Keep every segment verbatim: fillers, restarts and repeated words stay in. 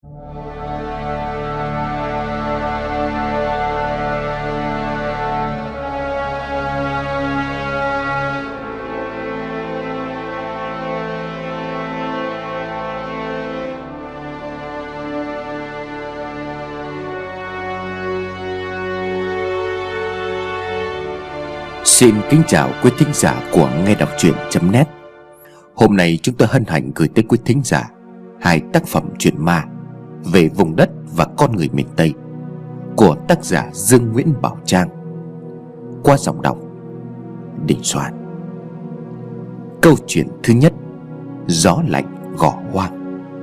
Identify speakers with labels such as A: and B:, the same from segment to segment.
A: Xin kính chào quý thính giả của nghe đọc truyện chấm net. Hôm nay chúng tôi hân hạnh gửi tới quý thính giả hai tác phẩm truyện ma về vùng đất và con người miền Tây của tác giả Dương Nguyễn Bảo Trang, qua giọng đọc Đình Soạn. Câu chuyện thứ nhất: Gió lạnh gỏ hoang.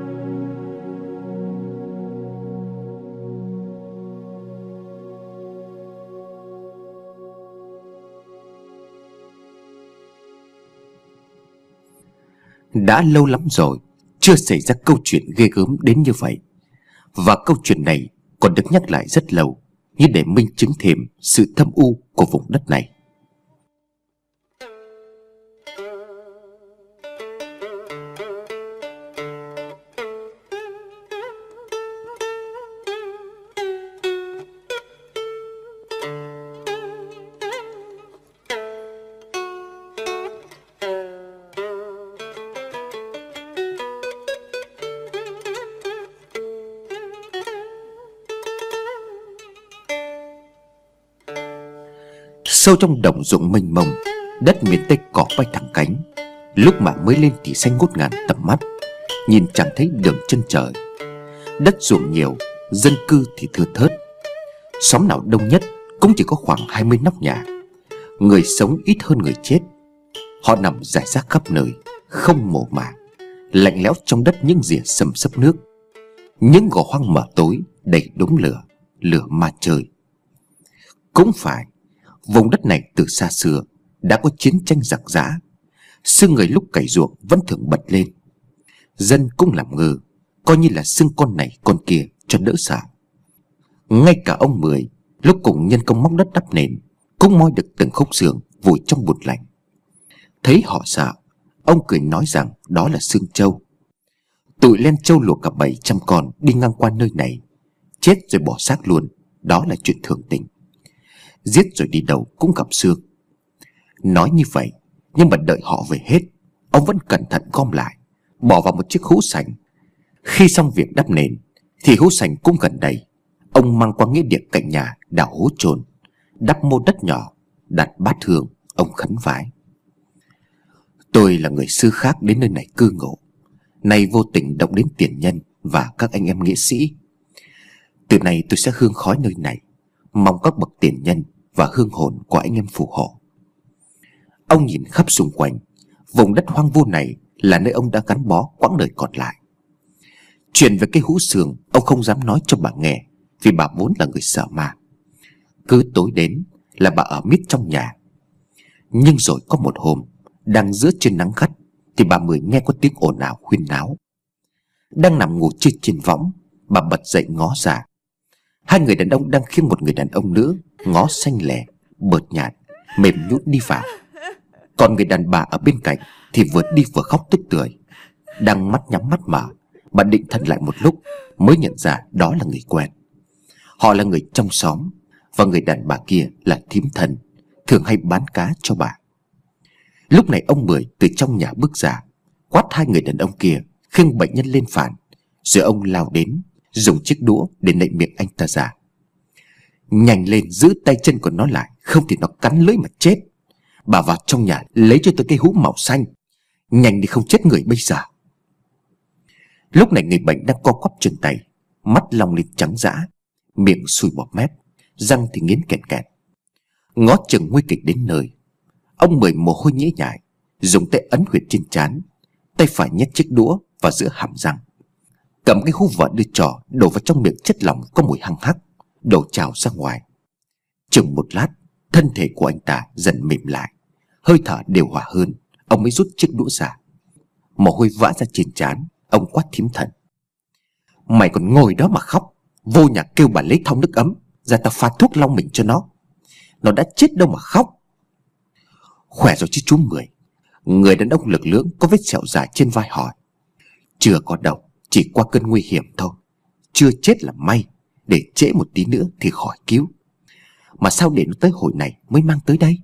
A: Đã lâu lắm rồi chưa xảy ra câu chuyện ghê gớm đến như vậy. Và câu chuyện này còn được nhắc lại rất lâu, như để minh chứng thêm sự thâm u của vùng đất này. Sâu trong đồng ruộng mênh mông, đất miền Tây cỏ bay thẳng cánh. Lúc mà mới lên thì xanh ngút ngàn tầm mắt, nhìn chẳng thấy đường chân trời. Đất ruộng nhiều, dân cư thì thưa thớt. Xóm nào đông nhất cũng chỉ có khoảng hai mươi nóc nhà. Người sống ít hơn người chết. Họ nằm rải rác khắp nơi, không mồ mả, lạnh lẽo trong đất những rìa sầm sấp nước. Những gò hoang mở tối đầy đống lửa, lửa ma chơi. Cũng phải, vùng đất này từ xa xưa đã có chiến tranh giặc giã. Xương người lúc cày ruộng vẫn thường bật lên. Dân cũng làm ngơ, coi như là xương con này con kia cho đỡ sợ. Ngay cả ông Mười lúc cùng nhân công móc đất đắp nền cũng moi được từng khúc xương vùi trong bùn lạnh. Thấy họ sợ, ông cười nói rằng đó là xương trâu. Tụi len trâu luộc cả bảy trăm con đi ngang qua nơi này, chết rồi bỏ xác luôn, đó là chuyện thường tình. Giết rồi đi đâu cũng gặp xương. Nói như vậy, nhưng mà đợi họ về hết, ông vẫn cẩn thận gom lại, bỏ vào một chiếc hũ sành. Khi xong việc đắp nền thì hũ sành cũng gần đầy. Ông mang qua nghĩa địa cạnh nhà đào hố chôn, đắp mô đất nhỏ, đặt bát hương. Ông khấn vái: Tôi là người xứ khác đến nơi này cư ngụ, nay vô tình động đến tiền nhân và các anh em nghĩa sĩ. Từ nay tôi sẽ hương khói nơi này, mong các bậc tiền nhân và hương hồn của anh em phù hộ. Ông nhìn khắp xung quanh, vùng đất hoang vu này là nơi ông đã gắn bó quãng đời còn lại. Chuyện về cái hũ sườn ông không dám nói cho bà nghe, vì bà vốn là người sợ ma. Cứ tối đến là bà ở miết trong nhà. Nhưng rồi có một hôm, đang giữa trên nắng gắt, thì bà Mười nghe có tiếng ồn ào huyên náo. Đang nằm ngủ chơi trên võng, bà bật dậy ngó ra. Hai người đàn ông đang khiêng một người đàn ông nữa, ngó xanh lè, bợt nhạt, mềm nhũn đi vào. Còn người đàn bà ở bên cạnh thì vừa đi vừa khóc tức tưởi. Đang mắt nhắm mắt mở, bà định thần lại một lúc mới nhận ra đó là người quen. Họ là người trong xóm, và người đàn bà kia là thím thân, thường hay bán cá cho bà. Lúc này ông Mười từ trong nhà bước ra, quát hai người đàn ông kia khiêng bệnh nhân lên phản. Rồi ông lao đến, dùng chiếc đũa để nạy miệng anh ta ra. Nhanh lên, giữ tay chân của nó lại, không thì nó cắn lưỡi mà chết. Bà vào trong nhà lấy cho tôi cái hũ màu xanh, nhanh đi không chết người bây giờ. Lúc này người bệnh đang co quắp chân tay, mắt long lên trắng dã, miệng sùi bọt mép, răng thì nghiến kẹt kẹt. Ngó chừng nguy kịch đến nơi, ông Mười mồ hôi nhễ nhại, dùng tay ấn huyệt trên trán, tay phải nhét chiếc đũa vào giữa hàm răng, cầm cái hũ vợ đưa trò đổ vào trong miệng chất lỏng có mùi hăng hắc, đổ trào ra ngoài. Chừng một lát, thân thể của anh ta dần mềm lại, hơi thở đều hòa hơn. Ông mới rút chiếc đũa ra, mồ hôi vã ra trên trán. Ông quát thím thần: Mày còn ngồi đó mà khóc, vô nhà kêu bà lấy thau nước ấm ra, tao pha thuốc lau mình cho nó. Nó đã chết đâu mà khóc. Khỏe rồi chứ chú Mười. Người đàn ông lực lưỡng có vết sẹo dài trên vai hỏi: Chưa có đâu, chỉ qua cơn nguy hiểm thôi. chưa chết là may, để trễ một tí nữa thì khỏi cứu. Mà sao để nó tới hồi này mới mang tới đây?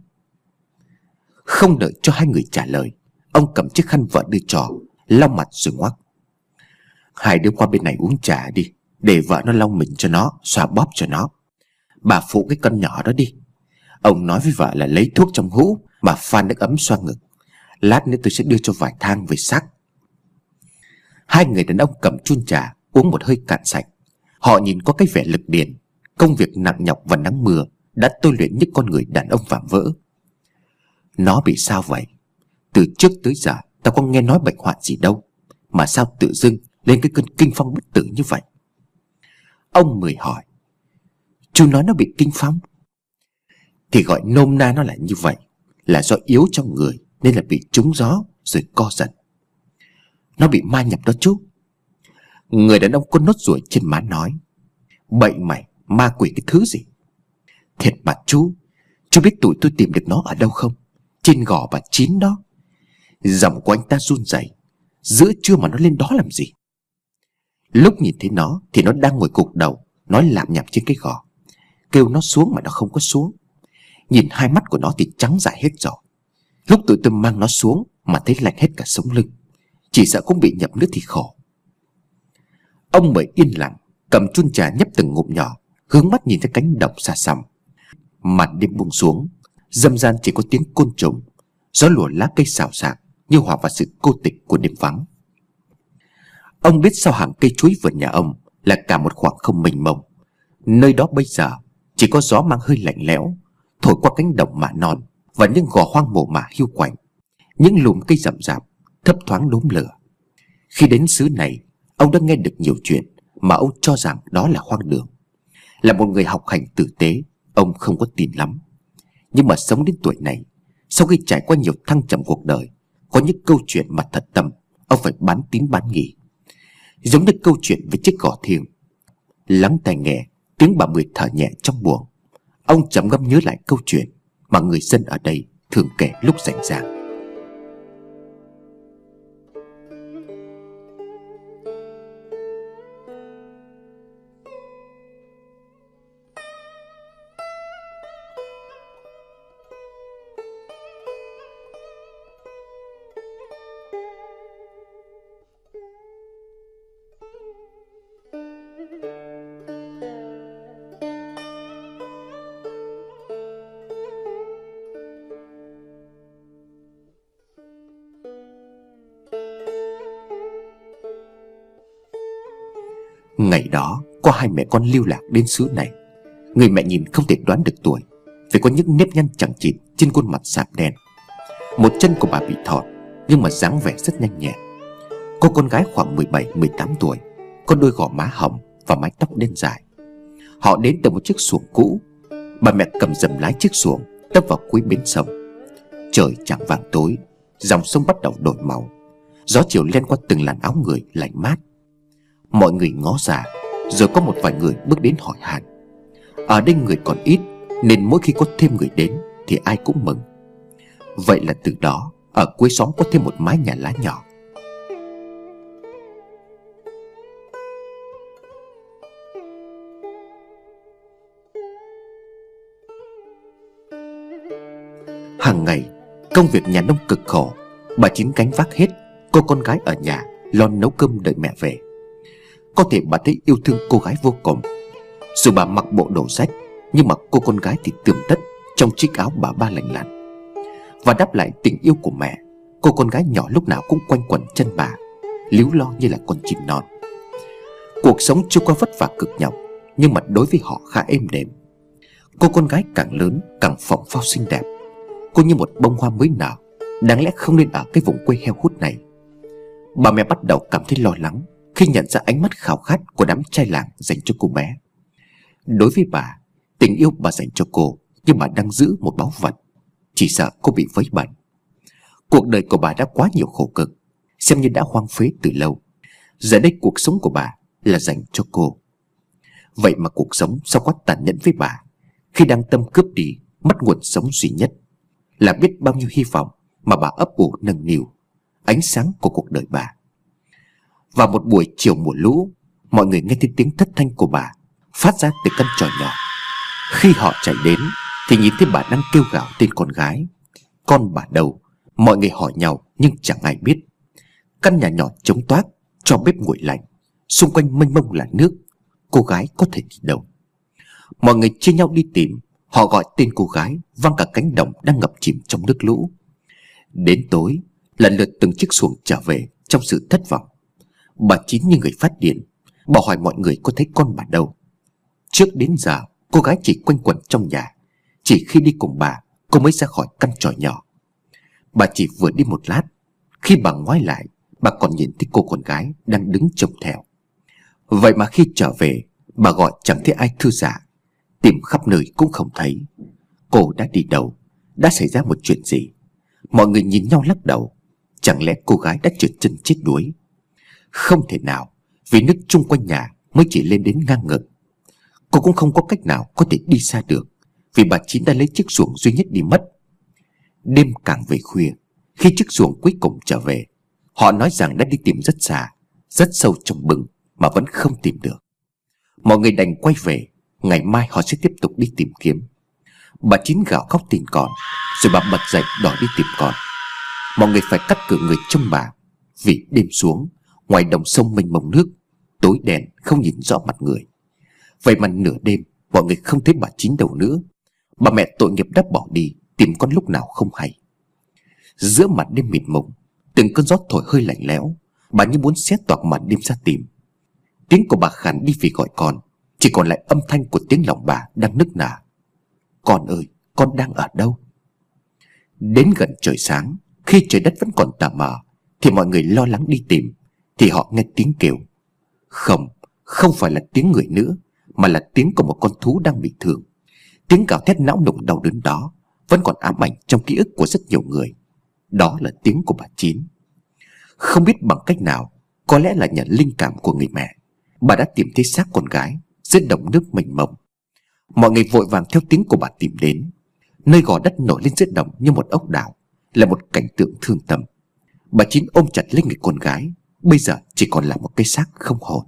A: Không đợi cho hai người trả lời, ông cầm chiếc khăn vợ đưa cho, lau mặt rồi ngoắc: Hai đứa qua bên này uống trà đi, để vợ nó lau mình cho nó, xoa bóp cho nó. Bà phụ cái con nhỏ đó đi. Ông nói với vợ là lấy thuốc trong hũ mà pha nước ấm xoa ngực. Lát nữa tôi sẽ đưa cho vài thang về sắc. Hai người đàn ông cầm chun trà uống một hơi cạn sạch. Họ nhìn có cái vẻ lực điền. Công việc nặng nhọc và nắng mưa đã tôi luyện những con người đàn ông vạm vỡ. Nó bị sao vậy? Từ trước tới giờ tao có nghe nói bệnh hoạn gì đâu, mà sao tự dưng lên cái cơn kinh phong bất tử như vậy? Ông Mười hỏi: Chú nói nó bị kinh phong? Thì gọi nôm na nó là như vậy, là do yếu trong người nên là bị trúng gió rồi co giật. Nó bị ma nhập đó chú. Người đàn ông có nốt ruồi trên má nói: Bậy mày, ma quỷ cái thứ gì? Thiệt mà chú, chú biết tụi tôi tìm được nó ở đâu không? Trên Gò Bà Chín đó. Giọng của anh ta run rẩy. Giữa trưa mà nó lên đó làm gì? Lúc nhìn thấy nó thì nó đang ngồi cục đầu, nói lạm nhạp trên cái gò. Kêu nó xuống mà nó không có xuống. Nhìn hai mắt của nó thì trắng dại hết rồi. Lúc tụi tôi mang nó xuống mà thấy lạnh hết cả sống lưng. Chỉ sợ cũng bị nhập nước thì khổ. Ông Mười yên lặng, cầm chun trà nhấp từng ngụm nhỏ, hướng mắt nhìn thấy cánh đồng xa xăm. Màn đêm buông xuống, râm ran chỉ có tiếng côn trùng, gió lùa lá cây xào xạc như hòa vào sự cô tịch của đêm vắng. Ông biết sau hàng cây chuối vườn nhà ông là cả một khoảng không mênh mông. Nơi đó bây giờ chỉ có gió mang hơi lạnh lẽo thổi qua cánh đồng mạ non và những gò hoang mồ mả hiu quạnh, những lùm cây rậm rạp thấp thoáng đốm lửa. Khi đến xứ này, ông đã nghe được nhiều chuyện mà ông cho rằng đó là hoang đường. Là một người học hành tử tế, ông không có tin lắm. Nhưng mà sống đến tuổi này, sau khi trải qua nhiều thăng trầm cuộc đời, có những câu chuyện mà thật tâm ông phải bán tín bán nghi. Giống như câu chuyện về chiếc gò thiêng. Lắng tai nghe tiếng bà Mười thở nhẹ trong buồng, ông trầm ngâm nhớ lại câu chuyện mà người dân ở đây thường kể lúc rảnh rang. Ngày đó có hai mẹ con lưu lạc đến xứ này. Người mẹ nhìn không thể đoán được tuổi, vì có những nếp nhăn chằng chịt trên khuôn mặt sạm đen. Một chân của bà bị thọt, nhưng mà dáng vẻ rất nhanh nhẹn. Cô con gái khoảng mười bảy mười tám tuổi, có đôi gò má hồng và mái tóc đen dài. Họ đến từ một chiếc xuồng cũ. Bà mẹ cầm dầm lái chiếc xuồng tấp vào cuối bến sông. Trời chạng vàng tối, dòng sông bắt đầu đổi màu. Gió chiều len qua từng làn áo người lạnh mát. Mọi người ngó ra, rồi có một vài người bước đến hỏi han. Ở đây người còn ít, nên mỗi khi có thêm người đến thì ai cũng mừng. Vậy là từ đó, ở cuối xóm có thêm một mái nhà lá nhỏ. Hàng ngày, công việc nhà nông cực khổ. Bà Chín gánh vác hết, cô con gái ở nhà lo nấu cơm đợi mẹ về. Có thể bà thấy yêu thương cô gái vô cùng. Dù bà mặc bộ đồ rách, nhưng mà cô con gái thì tươm tất trong chiếc áo bà ba lành lặn. Và đáp lại tình yêu của mẹ, cô con gái nhỏ lúc nào cũng quanh quẩn chân bà, líu lo như là con chim non. Cuộc sống chưa qua vất vả cực nhọc, nhưng mà đối với họ khá êm đềm. Cô con gái càng lớn càng phỏng phao xinh đẹp. Cô như một bông hoa mới nở, đáng lẽ không nên ở cái vùng quê heo hút này. Bà mẹ bắt đầu cảm thấy lo lắng khi nhận ra ánh mắt khao khát của đám trai làng dành cho cô bé. Đối với bà, tình yêu bà dành cho cô như bà đang giữ một báu vật, chỉ sợ cô bị vấy bẩn. Cuộc đời của bà đã quá nhiều khổ cực, xem như đã hoang phế từ lâu. Giờ đây cuộc sống của bà là dành cho cô. Vậy mà cuộc sống sao quá tàn nhẫn với bà, khi đang tâm cướp đi mất nguồn sống duy nhất, là biết bao nhiêu hy vọng mà bà ấp ủ nâng niu, ánh sáng của cuộc đời bà. Vào một buổi chiều mùa lũ, mọi người nghe thấy tiếng thất thanh của bà phát ra từ căn tròi nhỏ. Khi họ chạy đến thì nhìn thấy bà đang kêu gào tên con gái. Con bà đâu? Mọi người hỏi nhau nhưng chẳng ai biết. Căn nhà nhỏ trống toác, cho bếp nguội lạnh, xung quanh mênh mông là nước. Cô gái có thể đi đâu? Mọi người chia nhau đi tìm. Họ gọi tên cô gái vang cả cánh đồng đang ngập chìm trong nước lũ. Đến tối, lần lượt từng chiếc xuồng trở về trong sự thất vọng. Bà Chín như người phát điên. Bà hỏi mọi người có thấy con bà đâu. Trước đến giờ cô gái chỉ quanh quẩn trong nhà. Chỉ khi đi cùng bà cô mới ra khỏi căn tròi nhỏ. Bà chỉ vừa đi một lát, khi bà ngoái lại, bà còn nhìn thấy cô con gái đang đứng trông theo. Vậy mà khi trở về, bà gọi chẳng thấy ai thư giả. Tìm khắp nơi cũng không thấy. Cô đã đi đâu? Đã xảy ra một chuyện gì? Mọi người nhìn nhau lắc đầu. Chẳng lẽ cô gái đã trượt chân chết đuối? Không thể nào, vì nước chung quanh nhà mới chỉ lên đến ngang ngực. Cô cũng không có cách nào có thể đi xa được, vì bà Chín đã lấy chiếc xuồng duy nhất đi mất. Đêm càng về khuya, khi chiếc xuồng cuối cùng trở về, họ nói rằng đã đi tìm rất xa, rất sâu trong bừng mà vẫn không tìm được. Mọi người đành quay về. Ngày mai họ sẽ tiếp tục đi tìm kiếm. Bà Chín gào khóc tìm con, rồi bà bật dậy đòi đi tìm con. Mọi người phải cắt cử người trông bà, vì đêm xuống, ngoài đồng sông mênh mông nước, tối đen không nhìn rõ mặt người. Vậy mà nửa đêm mọi người không thấy bà Chín đâu nữa. Bà mẹ tội nghiệp đã bỏ đi, tìm con lúc nào không hay. Giữa mặt đêm mịt mùng, từng cơn gió thổi hơi lạnh lẽo. Bà như muốn xé toạc màn đêm ra tìm. Tiếng của bà khàn đi vì gọi con, chỉ còn lại âm thanh của tiếng lòng bà đang nức nở. Con ơi, con đang ở đâu? Đến gần trời sáng, khi trời đất vẫn còn tà mờ, thì mọi người lo lắng đi tìm, thì họ nghe tiếng kêu. Không, không phải là tiếng người nữa, mà là tiếng của một con thú đang bị thương. Tiếng gào thét não nùng đau đớn đó vẫn còn ám ảnh trong ký ức của rất nhiều người. Đó là tiếng của bà Chín. Không biết bằng cách nào, có lẽ là nhờ linh cảm của người mẹ, bà đã tìm thấy xác con gái dưới đồng nước mênh mông. Mọi người vội vàng theo tiếng của bà tìm đến. Nơi gò đất nổi lên dưới đồng như một ốc đảo, là một cảnh tượng thương tâm. Bà Chín ôm chặt lấy người con gái, bây giờ chỉ còn là một cái xác không hồn.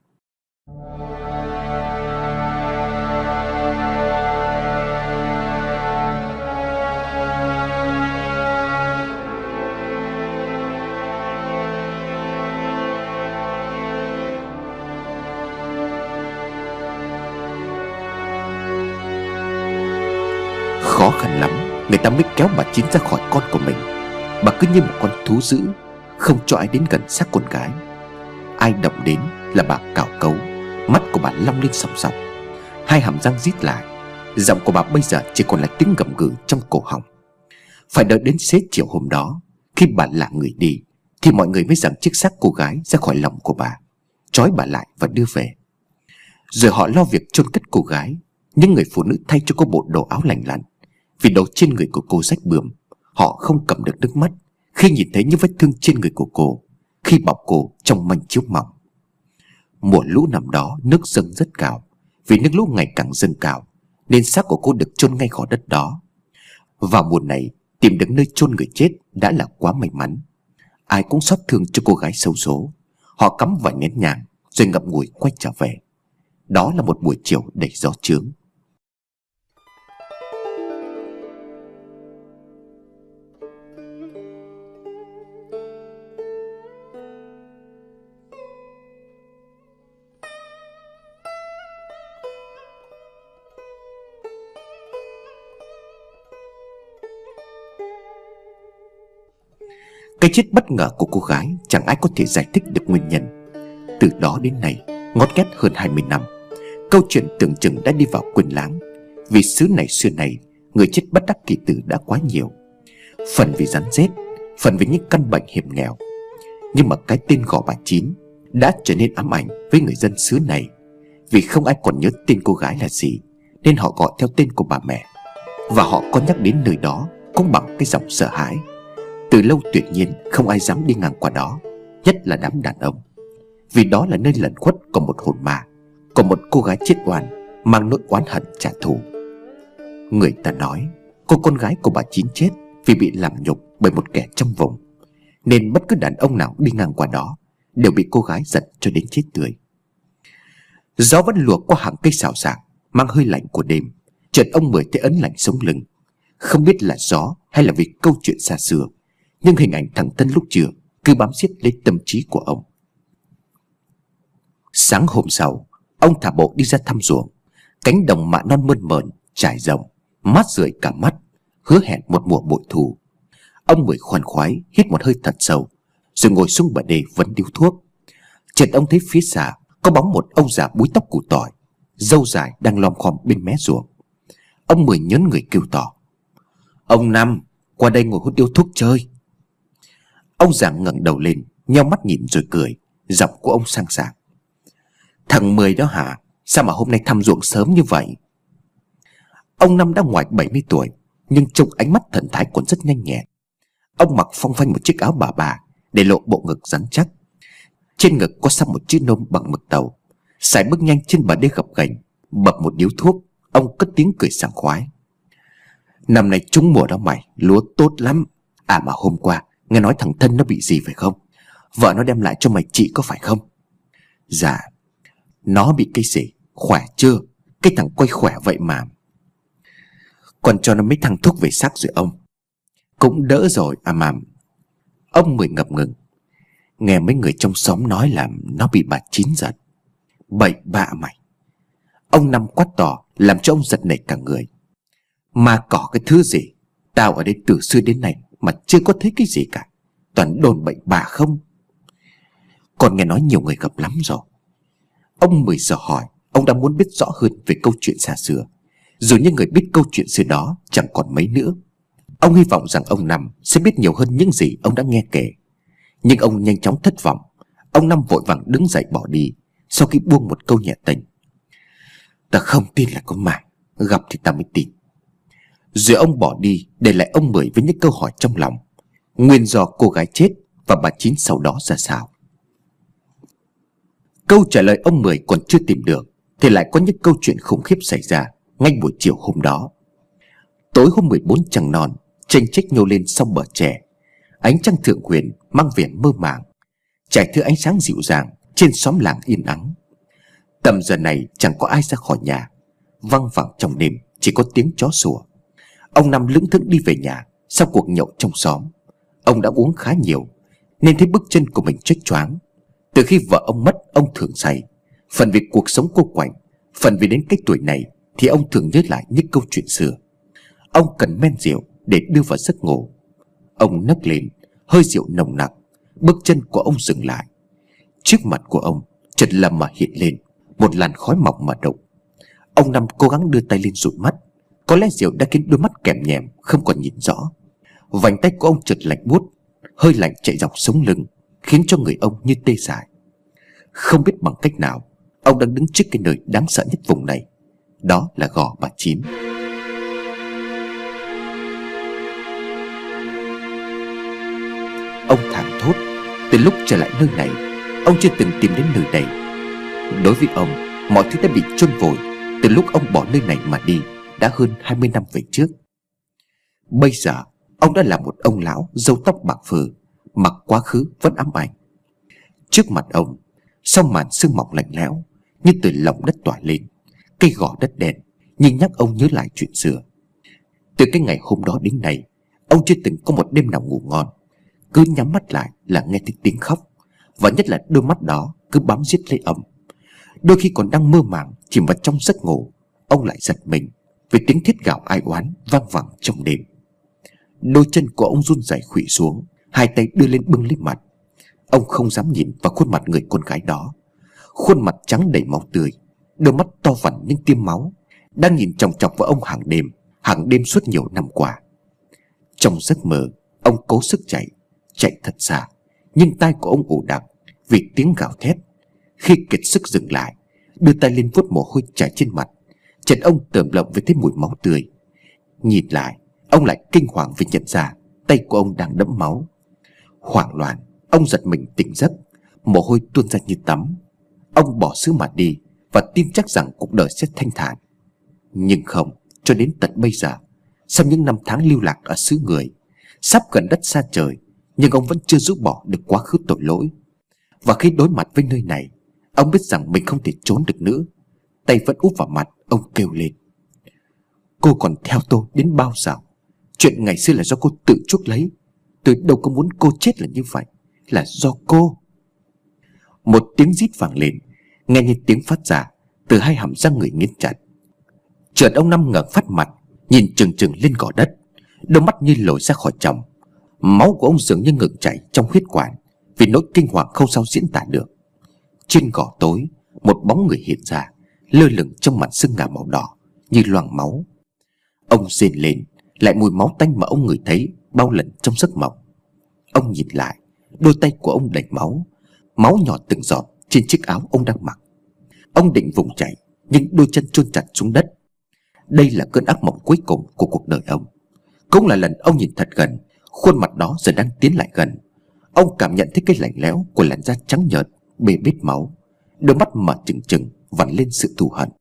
A: Khó khăn lắm người ta mới kéo bà Chín ra khỏi con của mình. Bà cứ như một con thú dữ, không cho ai đến gần xác con gái. Ai động đến là bà cào cấu. Mắt của bà long lên sòng sòng, hai hàm răng rít lại. Giọng của bà bây giờ chỉ còn là tiếng gầm gừ trong cổ họng. Phải đợi đến xế chiều hôm đó, khi bà lả người đi, thì mọi người mới giằng chiếc xác cô gái ra khỏi lòng của bà, trói bà lại và đưa về. Rồi họ lo việc chôn cất cô gái. Những người phụ nữ thay cho cô bộ đồ áo lành lặn, vì đồ trên người của cô rách bươm. Họ không cầm được nước mắt khi nhìn thấy những vết thương trên người của cô, khi bọc cô trong manh chiếu mỏng. Mùa lũ năm đó nước dâng rất cao. Vì nước lũ ngày càng dâng cao nên xác của cô được chôn ngay gò đất đó. Vào mùa này, tìm được nơi chôn người chết đã là quá may mắn. Ai cũng xót thương cho cô gái xấu số. Họ cắm vài nén nhang rồi ngậm ngùi quay trở về. Đó là một buổi chiều đầy gió chướng. Cái chết bất ngờ của cô gái chẳng ai có thể giải thích được nguyên nhân. Từ đó đến nay, ngót nghét hơn hai mươi năm, câu chuyện tưởng chừng đã đi vào quên lãng. Vì xứ này xưa này, người chết bất đắc kỳ tử đã quá nhiều. Phần vì rắn rết, phần vì những căn bệnh hiểm nghèo. Nhưng mà cái tên Gò Bà Chín đã trở nên ám ảnh với người dân xứ này. Vì không ai còn nhớ tên cô gái là gì, nên họ gọi theo tên của bà mẹ. Và họ có nhắc đến nơi đó cũng bằng cái giọng sợ hãi. Từ lâu tuyệt nhiên không ai dám đi ngang qua đó, nhất là đám đàn ông. Vì đó là nơi lẩn khuất của một hồn ma, của một cô gái chết oan, mang nỗi oán hận trả thù. Người ta nói cô con gái của bà Chín chết vì bị làm nhục bởi một kẻ trong vùng, nên bất cứ đàn ông nào đi ngang qua đó đều bị cô gái giật cho đến chết tươi. Gió vẫn lùa qua hàng cây xào xạc, mang hơi lạnh của đêm. Chợt ông Mười thấy ấn lạnh sống lưng. Không biết là gió hay là vì câu chuyện xa xưa, nhưng hình ảnh thằng Tân lúc trưa cứ bám xiết lấy tâm trí của ông. Sáng hôm sau, ông thả bộ đi ra thăm ruộng. Cánh đồng mạ non mơn mởn trải rộng, mát rượi cả mắt, hứa hẹn một mùa bội thu. Ông Mười khoan khoái hít một hơi thật sâu, rồi ngồi xuống bờ đê vấn điếu thuốc. Chợt ông thấy phía xa có bóng một ông già búi tóc củ tỏi, râu dài đang lom khom bên mé ruộng. Ông Mười nhớn người kêu to: "Ông Năm, qua đây ngồi hút điếu thuốc chơi." Ông già ngẩng đầu lên, nheo mắt nhìn rồi cười. Giọng của ông sang sảng: "Thằng Mười đó hả? Sao mà hôm nay thăm ruộng sớm như vậy?" Ông Năm đã ngoài bảy mươi tuổi, nhưng trông ánh mắt thần thái còn rất nhanh nhẹn. Ông mặc phong phanh một chiếc áo bà bà để lộ bộ ngực rắn chắc. Trên ngực có xăm một chữ nôm bằng mực tàu. Sải bước nhanh trên bờ đê gập ghềnh, bập một điếu thuốc. Ông cất tiếng cười sảng khoái: "Năm nay trúng mùa đó mày, lúa tốt lắm. À mà hôm qua nghe nói thằng Thân nó bị gì phải không? Vợ nó đem lại cho mày trị có phải không?" "Dạ." "Nó bị cái gì? Khỏe chưa? Cái thằng quay khỏe vậy mà." "Còn cho nó mấy thằng thuốc về sắc rồi ông." "Cũng đỡ rồi à mà." Ông Mười ngập ngừng: "Nghe mấy người trong xóm nói là nó bị bà Chín giật." "Bậy bạ mày!" Ông Năm quát to, làm cho ông giật nảy cả người: "Mà cỏ cái thứ gì? Tao ở đây từ xưa đến nay mà chưa có thấy cái gì cả. Toàn đồn bậy bạ không." "Còn nghe nói nhiều người gặp lắm rồi." Ông Mười giờ hỏi. Ông đã muốn biết rõ hơn về câu chuyện xa xưa, dù những người biết câu chuyện xưa đó chẳng còn mấy nữa. Ông hy vọng rằng ông Năm sẽ biết nhiều hơn những gì ông đã nghe kể. Nhưng ông nhanh chóng thất vọng. Ông Năm vội vàng đứng dậy bỏ đi, sau khi buông một câu nhẹ tênh: "Ta không tin là có ma, gặp thì ta mới tin." Rồi ông bỏ đi, để lại ông Mười với những câu hỏi trong lòng: nguyên do cô gái chết và bà Chín sau đó ra sao. Câu trả lời ông Mười còn chưa tìm được thì lại có những câu chuyện khủng khiếp xảy ra ngay buổi chiều hôm đó. Tối hôm mười bốn trăng non chênh chếch nhô lên sau bờ tre. Ánh trăng thượng huyền mang vẻ mơ màng, trải thứ ánh sáng dịu dàng trên xóm làng yên ắng. Tầm giờ này chẳng có ai ra khỏi nhà. Văng vẳng trong đêm chỉ có tiếng chó sủa. Ông Năm lững thững đi về nhà sau cuộc nhậu trong xóm. Ông đã uống khá nhiều nên thấy bước chân của mình chếch choáng. Từ khi vợ ông mất, ông thường say. Phần vì cuộc sống cô quạnh, phần vì đến cái tuổi này thì ông thường nhớ lại những câu chuyện xưa. Ông cần men rượu để đưa vào giấc ngủ. Ông nấc lên, hơi rượu nồng nặc. Bước chân của ông dừng lại. Trước mặt của ông chợt lờ mà hiện lên một làn khói mỏng mà đục. Ông Năm cố gắng đưa tay lên dụi mắt. Có lẽ rượu đã khiến đôi mắt kèm nhèm không còn nhìn rõ. Vành tay của ông chợt lạnh buốt, hơi lạnh chạy dọc sống lưng, khiến cho người ông như tê dại. Không biết bằng cách nào, ông đang đứng trước cái nơi đáng sợ nhất vùng này. Đó là Gò Bà Chín. Ông thảng thốt. Từ lúc trở lại nơi này, ông chưa từng tìm đến nơi đây. Đối với ông, mọi thứ đã bị chôn vùi từ lúc ông bỏ nơi này mà đi đã hơn hai mươi năm về trước. Bây giờ ông đã là một ông lão râu tóc bạc phơ, mặc quá khứ vẫn ám ảnh. Trước mặt ông, sau màn sương mỏng lạnh lẽo như từ lòng đất tỏa lên, cây gò đất đen nhưng nhắc ông nhớ lại chuyện xưa. Từ cái ngày hôm đó đến nay, ông chưa từng có một đêm nào ngủ ngon. Cứ nhắm mắt lại là nghe thấy tiếng khóc, và nhất là đôi mắt đó cứ bám giết lấy ông. Đôi khi còn đang mơ màng chìm vào trong giấc ngủ, ông lại giật mình vì tiếng thét gào ai oán vang vẳng trong đêm. Đôi chân của ông run rẩy khuỵu xuống, hai tay đưa lên bưng lấy mặt. Ông không dám nhìn vào khuôn mặt người con gái đó. Khuôn mặt trắng đầy máu tươi, đôi mắt to vằn nhưng tiêm máu, đang nhìn chòng chọc vào ông hàng đêm, hàng đêm suốt nhiều năm qua. Trong giấc mơ, ông cố sức chạy, chạy thật xa, nhưng tai của ông ù đặc vì tiếng gào thét. Khi kiệt sức dừng lại, đưa tay lên vuốt mồ hôi chảy trên mặt, chợt ông tởm lợm với thấy mùi máu tươi. Nhìn lại, ông lại kinh hoàng vì nhận ra tay của ông đang đẫm máu. Hoảng loạn, ông giật mình tỉnh giấc, mồ hôi tuôn ra như tắm. Ông bỏ xứ mà đi và tin chắc rằng cuộc đời sẽ thanh thản. Nhưng không, cho đến tận bây giờ, sau những năm tháng lưu lạc ở xứ người, sắp gần đất xa trời, nhưng ông vẫn chưa rũ bỏ được quá khứ tội lỗi. Và khi đối mặt với nơi này, ông biết rằng mình không thể trốn được nữa. Tay vẫn úp vào mặt. Ông kêu lên: Cô còn theo tôi đến bao giờ? Chuyện ngày xưa là do cô tự chuốc lấy. Tôi đâu có muốn cô chết là như vậy. Là do cô. Một tiếng rít vang lên, nghe như tiếng phát ra từ hai hàm răng người nghiến chặt. Chợt ông Năm ngẩng phát mặt, nhìn chừng chừng lên gò đất. Đôi mắt như lồi ra khỏi tròng. Máu của ông dường như ngừng chảy trong huyết quản, vì nỗi kinh hoàng không sao diễn tả được. Trên gò tối, một bóng người hiện ra, lơ lửng trong màn sương ngà màu đỏ như loang máu. Ông rên lên, lại mùi máu tanh mà ông ngửi thấy bao lần trong giấc mộng. Ông nhìn lại, đôi tay của ông đầy máu, máu nhỏ từng giọt trên chiếc áo ông đang mặc. Ông định vùng chạy, nhưng đôi chân chôn chặt xuống đất. Đây là cơn ác mộng cuối cùng của cuộc đời ông. Cũng là lần ông nhìn thật gần khuôn mặt đó giờ đang tiến lại gần. Ông cảm nhận thấy cái lạnh lẽo của làn da trắng nhợt bê bết máu. Đôi mắt mở trừng trừng vằn lên sự thù hận.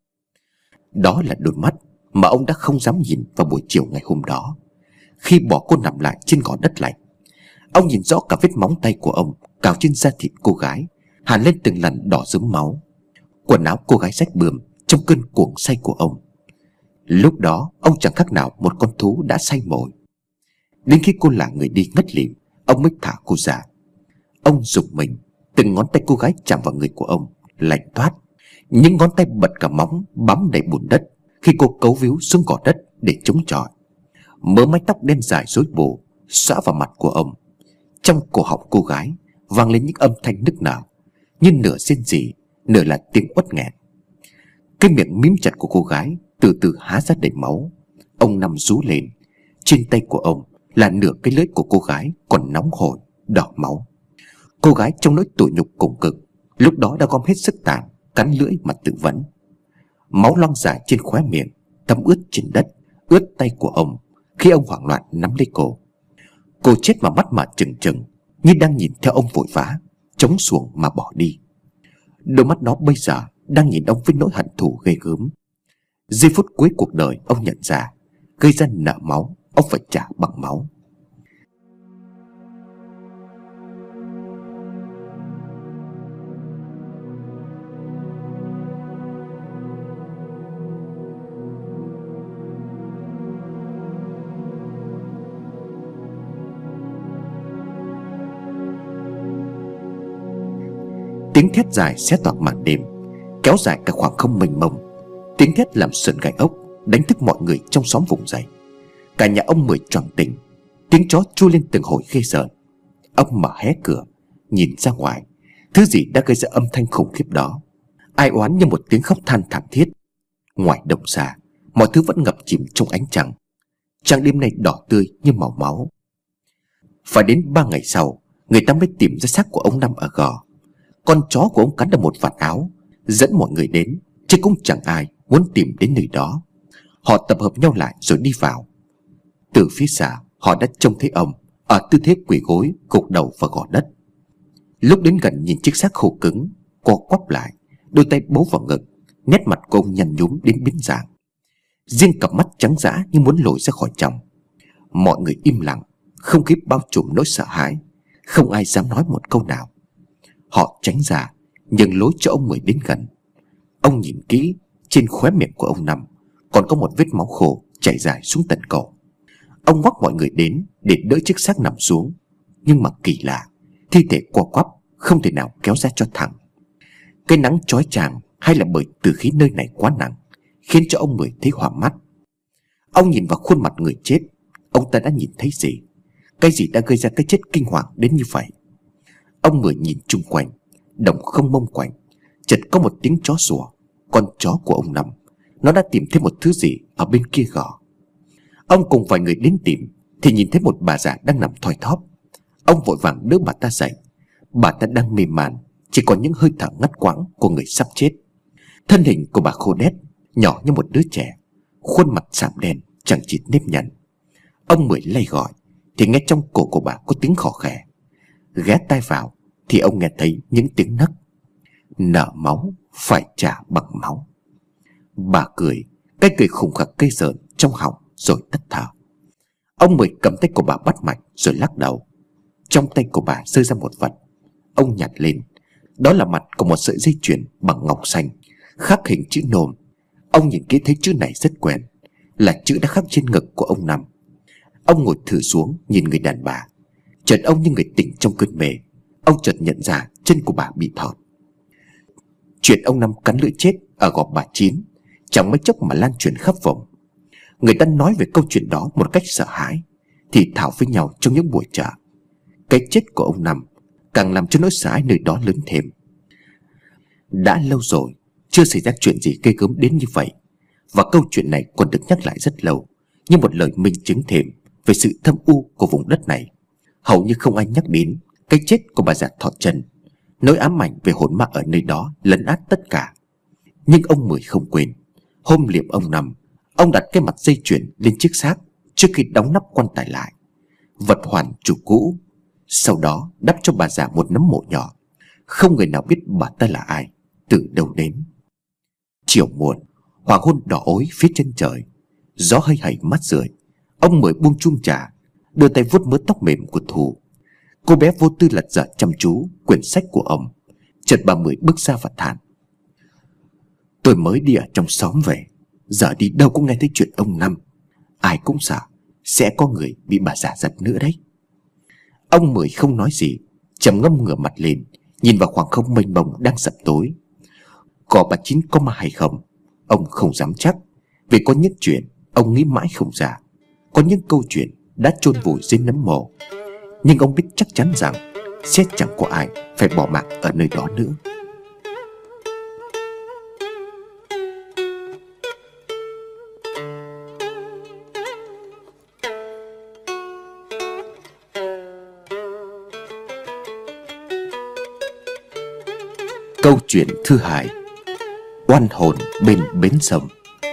A: Đó là đôi mắt mà ông đã không dám nhìn vào buổi chiều ngày hôm đó, khi bỏ cô nằm lại trên gò đất lạnh. Ông nhìn rõ cả vết móng tay của ông cào trên da thịt cô gái, hằn lên từng lần đỏ rớm máu. Quần áo cô gái rách bươm trong cơn cuồng say của ông. Lúc đó ông chẳng khác nào một con thú đã say mồi. Đến khi cô là người đi ngất lịm, ông mới thả cô ra. Ông giục mình, từng ngón tay cô gái chạm vào người của ông lạnh toát. Những ngón tay bật cả móng bám đầy bùn đất khi cô cấu víu xuống gò đất để chống chọi. Mớ mái tóc đen dài rối bù xõa vào mặt của ông. Trong cổ họng cô gái vang lên những âm thanh nức nở, như nửa rên rỉ, nửa là tiếng uất nghẹn. Cái miệng mím chặt của cô gái từ từ há ra đầy máu. Ông nằm rú lên. Trên tay của ông là nửa cái lưỡi của cô gái còn nóng hổi, đỏ máu. Cô gái trong nỗi tủi nhục cùng cực lúc đó đã gom hết sức tàn, cắn lưỡi mà tự vấn. Máu loang dài trên khóe miệng, thấm ướt trên đất, ướt tay của ông khi ông hoảng loạn nắm lấy cô. Cô chết mà mắt mà trừng trừng, như đang nhìn theo ông vội vã chống xuồng mà bỏ đi. Đôi mắt nó bây giờ đang nhìn ông với nỗi hận thù ghê gớm. Giây phút cuối cuộc đời ông nhận ra, gây ra nợ máu, ông phải trả bằng máu. Tiếng thét dài xé toạc màn đêm, kéo dài cả khoảng không mênh mông. Tiếng thét làm sườn gai ốc, đánh thức mọi người trong xóm vùng dậy. Cả nhà ông Mười choàng tỉnh. Tiếng chó tru lên từng hồi ghê rợn. Ông mở hé cửa, nhìn ra ngoài. Thứ gì đã gây ra âm thanh khủng khiếp đó? Ai oán như một tiếng khóc than thảm thiết. Ngoài đồng xa, mọi thứ vẫn ngập chìm trong ánh trăng. Trăng đêm nay đỏ tươi như màu máu. Phải đến ba ngày sau, người ta mới tìm ra xác của ông Năm ở gò. Con chó của ông cắn được một vạt áo, dẫn mọi người đến, chứ cũng chẳng ai muốn tìm đến nơi đó. Họ tập hợp nhau lại rồi đi vào. Từ phía xa họ đã trông thấy ông ở tư thế quỳ gối, gục đầu vào gò đất. Lúc đến gần nhìn chiếc xác khô cứng, co quắp lại, đôi tay bấu vào ngực, nét mặt của ông nhăn nhúm đến biến dạng. Riêng cặp mắt trắng dã như muốn lồi ra khỏi tròng. Mọi người im lặng, không khí bao trùm nỗi sợ hãi. Không ai dám nói một câu nào. Họ tránh ra, nhường lối cho ông Mười đến gần. Ông nhìn kỹ, trên khóe miệng của ông Năm còn có một vết máu khô chảy dài xuống tận cổ. Ông ngoắc mọi người đến để đỡ chiếc xác nằm xuống. Nhưng mà kỳ lạ, thi thể co quắp không thể nào kéo ra cho thẳng. Cái nắng chói chang hay là bởi từ khí nơi này quá nặng khiến cho ông Mười thấy hoa mắt. Ông nhìn vào khuôn mặt người chết. Ông ta đã nhìn thấy gì? Cái gì đã gây ra cái chết kinh hoàng đến như vậy? Ông Mười nhìn chung quanh, đồng không mông quạnh. Chợt có một tiếng chó sủa. Con chó của ông Năm, nó đã tìm thấy một thứ gì ở bên kia gò. Ông cùng vài người đến tìm thì nhìn thấy một bà già đang nằm thoi thóp. Ông vội vàng đỡ bà ta dậy. Bà ta đang mê man, chỉ còn những hơi thở ngắt quãng của người sắp chết. Thân hình của bà khô đét, nhỏ như một đứa trẻ, khuôn mặt sạm đen chẳng chịt nếp nhăn. Ông Mười lay gọi thì nghe trong cổ của bà có tiếng khò khè. Ghé tai vào thì ông nghe thấy những tiếng nấc. Nợ máu phải trả bằng máu. Bà cười, cái cười khủng khặc cây rợn trong họng rồi tắt thở. Ông Mười cầm tay của bà bắt mạch rồi lắc đầu. Trong tay của bà rơi ra một vật. Ông nhặt lên. Đó là mặt của một sợi dây chuyền bằng ngọc xanh khắc hình chữ nôm. Ông nhìn kỹ thấy chữ này rất quen, là chữ đã khắc trên ngực của ông Năm. Ông ngồi thử xuống nhìn người đàn bà. Chợt ông như người tỉnh trong cơn mê. Ông chợt nhận ra chân của bà bị thọt. Chuyện ông Năm cắn lưỡi chết ở gò bà Chín chẳng mấy chốc mà lan truyền khắp vùng. Người ta nói về câu chuyện đó một cách sợ hãi, thì thảo với nhau trong những buổi chợ. Cái chết của ông Năm càng làm cho nỗi sợ hãi nơi đó lớn thêm. Đã lâu rồi chưa xảy ra chuyện gì ghê gớm đến như vậy, và câu chuyện này còn được nhắc lại rất lâu, như một lời minh chứng thêm về sự thâm u của vùng đất này. Hầu như không ai nhắc đến cái chết của bà già thọt chân. Nỗi ám ảnh về hồn ma ở nơi đó lấn át tất cả. Nhưng ông Mười không quên. Hôm liệm ông Năm, ông đặt cái mặt dây chuyền lên chiếc xác trước khi đóng nắp quan tài lại. Vật hoàn chủ cũ. Sau đó đắp cho bà già một nấm mộ nhỏ. Không người nào biết bà ta là ai, từ đâu đến. Chiều muộn, hoàng hôn đỏ ối phía chân trời, gió hơi hẩy mắt rượi. Ông Mười buông chung trà, đưa tay vuốt mớ tóc mềm của Thu. Cô bé vô tư lật dở chăm chú quyển sách của ông. Chợt bà Mười bước ra và than: tôi mới đi ở trong xóm về, giờ đi đâu cũng nghe thấy chuyện ông Năm. Ai cũng sợ sẽ có người bị bà già giật nữa đấy. Ông Mười không nói gì, trầm ngâm ngửa mặt lên, nhìn vào khoảng không mênh mông đang sập tối. Có bà Chín có ma hay không, ông không dám chắc, vì có những chuyện ông nghĩ mãi không ra. Có những câu chuyện đã chôn vùi dưới nấm mồ. Nhưng ông biết chắc chắn rằng sẽ chẳng có ai phải bỏ mạng ở nơi đó nữa. Câu chuyện thứ hai: oan hồn bên bến sông.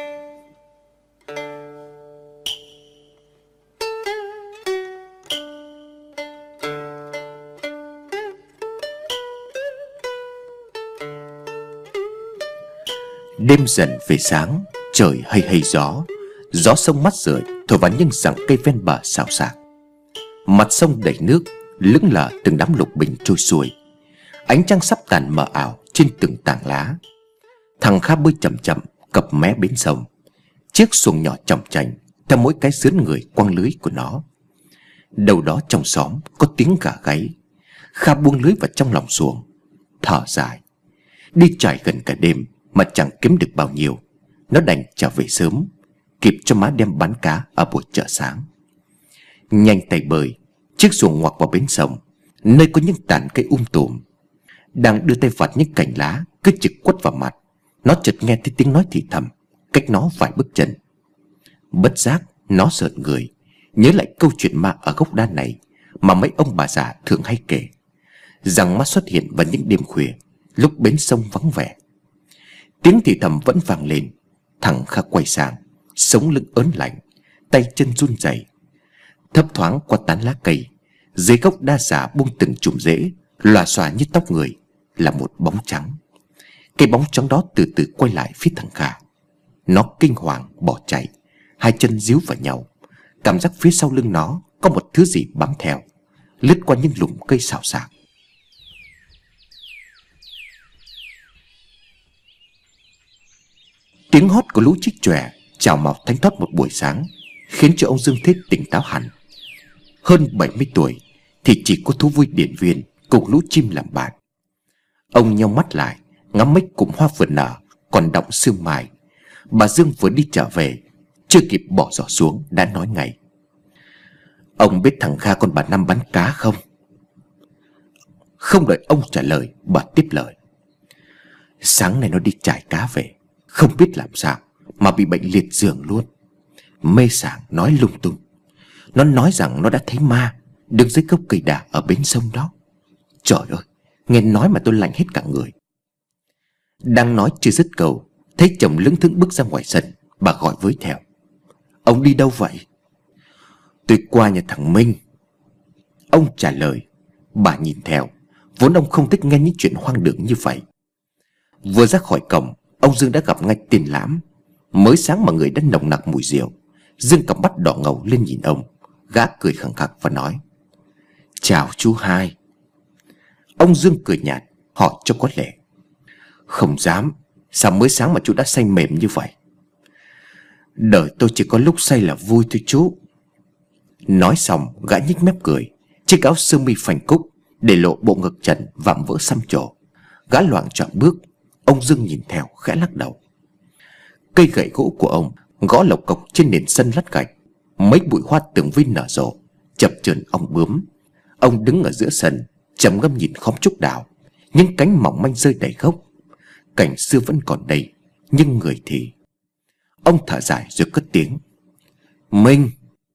A: Đêm dần về sáng, trời hay hay gió. Gió sông mát rượi thổi vào những rặng cây ven bờ xào xạc. Mặt sông đầy nước, lững lờ từng đám lục bình trôi xuôi. Ánh trăng sắp tàn mờ ảo trên từng tảng lá. Thằng Kha bơi chậm chậm cập mé bến sông. Chiếc xuồng nhỏ chòng chành theo mỗi cái sướn người quăng lưới của nó. Đâu đó trong xóm có tiếng gà gáy. Kha buông lưới vào trong lòng xuồng, thở dài. Đi trải gần cả đêm mà chẳng kiếm được bao nhiêu, nó đành trở về sớm, kịp cho má đem bán cá ở buổi chợ sáng. Nhanh tay bơi, chiếc xuồng ngoặc vào bến sông, nơi có những tàn cây um tùm. Đang đưa tay vặt những cành lá cứ trực quất vào mặt, nó chợt nghe thấy tiếng nói thì thầm cách nó vài bước chân. Bất giác nó sợn người, nhớ lại câu chuyện ma ở gốc đa này mà mấy ông bà già thường hay kể, rằng ma xuất hiện vào những đêm khuya lúc bến sông vắng vẻ. Tiếng thì thầm vẫn vang lên. Thằng Kha quay sang, sống lưng ớn lạnh, tay chân run rẩy. Thấp thoáng qua tán lá cây, dưới gốc đa già buông từng chùm rễ lòa xòa như tóc người, là một bóng trắng. Cái bóng trắng đó từ từ quay lại phía thằng Kha. Nó kinh hoàng bỏ chạy, hai chân díu vào nhau. Cảm giác phía sau lưng nó có một thứ gì bám theo, lướt qua những lùm cây xào xạc. Tiếng hót của lũ chích chòe chào mọc thánh thót một buổi sáng khiến cho ông Dương Thế tỉnh táo hẳn. Hơn bảy mươi tuổi thì chỉ có thú vui điển viên cùng lũ chim làm bạn. Ông nheo mắt lại ngắm mấy cụm hoa vừa nở còn đọng sương mai. Bà Dương vừa đi trở về, chưa kịp bỏ giỏ xuống đã nói ngay: ông biết thằng Kha con bà Năm bán cá không? Không đợi ông trả lời, bà tiếp lời: sáng nay nó đi trải cá về, không biết làm sao mà bị bệnh liệt giường luôn. Mê sảng nói lung tung. Nó nói rằng nó đã thấy ma đứng dưới gốc cây đà ở bến sông đó. Trời ơi, nghe nói mà tôi lạnh hết cả người. Đang nói chưa dứt câu, thấy chồng lững thững bước ra ngoài sân. Bà gọi với theo: ông đi đâu vậy? Tôi qua nhà thằng Minh. Ông trả lời. Bà nhìn theo. Vốn ông không thích nghe những chuyện hoang đường như vậy. Vừa ra khỏi cổng, ông Dương đã gặp ngay Tiền Lãm. Mới sáng mà người đã nồng nặc mùi rượu. Dương cặp mắt đỏ ngầu lên nhìn ông. Gã cười khẳng khặc và nói: chào chú hai. Ông Dương cười nhạt hỏi cho có lệ: không dám, Sao mới sáng mà chú đã say mềm như vậy? Đời tôi chỉ có lúc say là vui thôi chú. Nói xong gã nhếch mép cười. Chiếc áo sơ mi phành cúc để lộ bộ ngực trần vạm vỡ xăm trổ. Gã loạng choạng bước. Ông Dương nhìn theo khẽ lắc đầu. Cây gậy gỗ của ông gõ lộc cộc trên nền sân lát gạch. Mấy bụi hoa tường vi nở rộ, chập chờn ong bướm. Ông đứng ở giữa sân trầm ngâm nhìn khóm trúc đào. Những cánh mỏng manh rơi đầy gốc. Cảnh xưa vẫn còn đây, nhưng người thì... Ông thở dài rồi cất tiếng. Minh.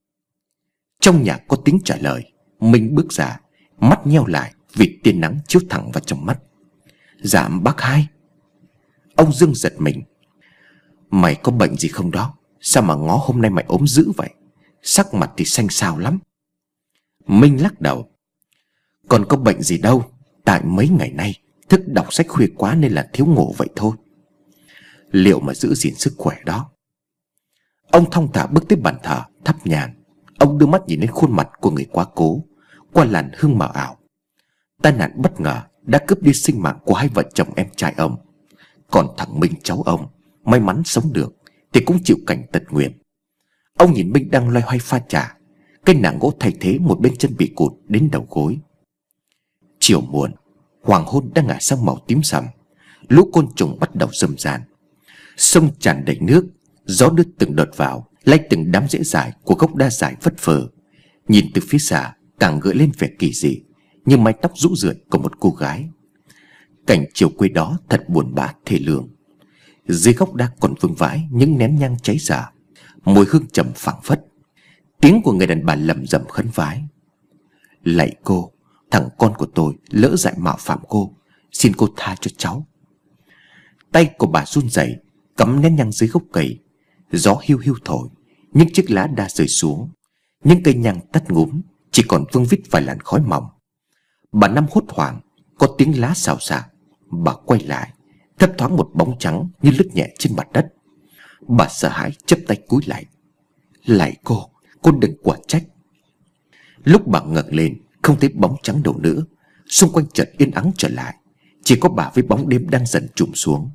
A: Trong nhà có tiếng trả lời. Minh bước ra, mắt nheo lại vì tia nắng chiếu thẳng vào trong mắt. Dạ bác hai. Ông Dương giật mình. Mày có bệnh gì không đó? Sao mà ngó hôm nay mày ốm dữ vậy? Sắc mặt thì xanh xao lắm. Minh lắc đầu. Còn có bệnh gì đâu. Tại mấy ngày nay thức đọc sách khuya quá nên là thiếu ngủ vậy thôi. Liệu mà giữ gìn sức khỏe đó. Ông thong thả bước tới bàn thờ thắp nhang. Ông đưa mắt nhìn lên khuôn mặt của người quá cố qua làn hương mờ ảo. Tai nạn bất ngờ đã cướp đi sinh mạng của hai vợ chồng em trai ông. Còn thằng Minh cháu ông may mắn sống được thì cũng chịu cảnh tật nguyền. Ông nhìn Minh đang loay hoay pha trà. Cây nạng gỗ thay thế một bên chân bị cụt đến đầu gối. Chiều muộn, hoàng hôn đang ngả sang màu tím sầm. Lũ côn trùng bắt đầu râm ran. Sông tràn đầy nước. Gió đưa từng đợt vào, lay từng đám rễ dài của gốc đa dài phất phơ. Nhìn từ phía xa càng gợi lên vẻ kỳ dị, như mái tóc rũ rượi của một cô gái. Cảnh chiều quê đó thật buồn bã thê lương. Dưới gốc đa còn vương vãi những nén nhang cháy rả, mùi hương trầm phảng phất. Tiếng của người đàn bà lầm rầm khấn vái. Lạy cô, thằng con của tôi lỡ dại mạo phạm cô, xin cô tha cho cháu. Tay của bà run rẩy cắm nén nhang dưới gốc cây. Gió hiu hiu thổi, những chiếc lá đa rơi xuống. Những cây nhang tắt ngúm, chỉ còn vương vít vài làn khói mỏng. Bà Năm hốt hoảng, có tiếng lá xào xạc. Bà quay lại, thấp thoáng một bóng trắng như lướt nhẹ trên mặt đất. Bà sợ hãi chắp tay cúi lại. Lạy cô, cô đừng quả trách. Lúc bà ngẩng lên, không thấy bóng trắng đâu nữa. Xung quanh chợt yên ắng trở lại. Chỉ có bà với bóng đêm đang dần trùm xuống.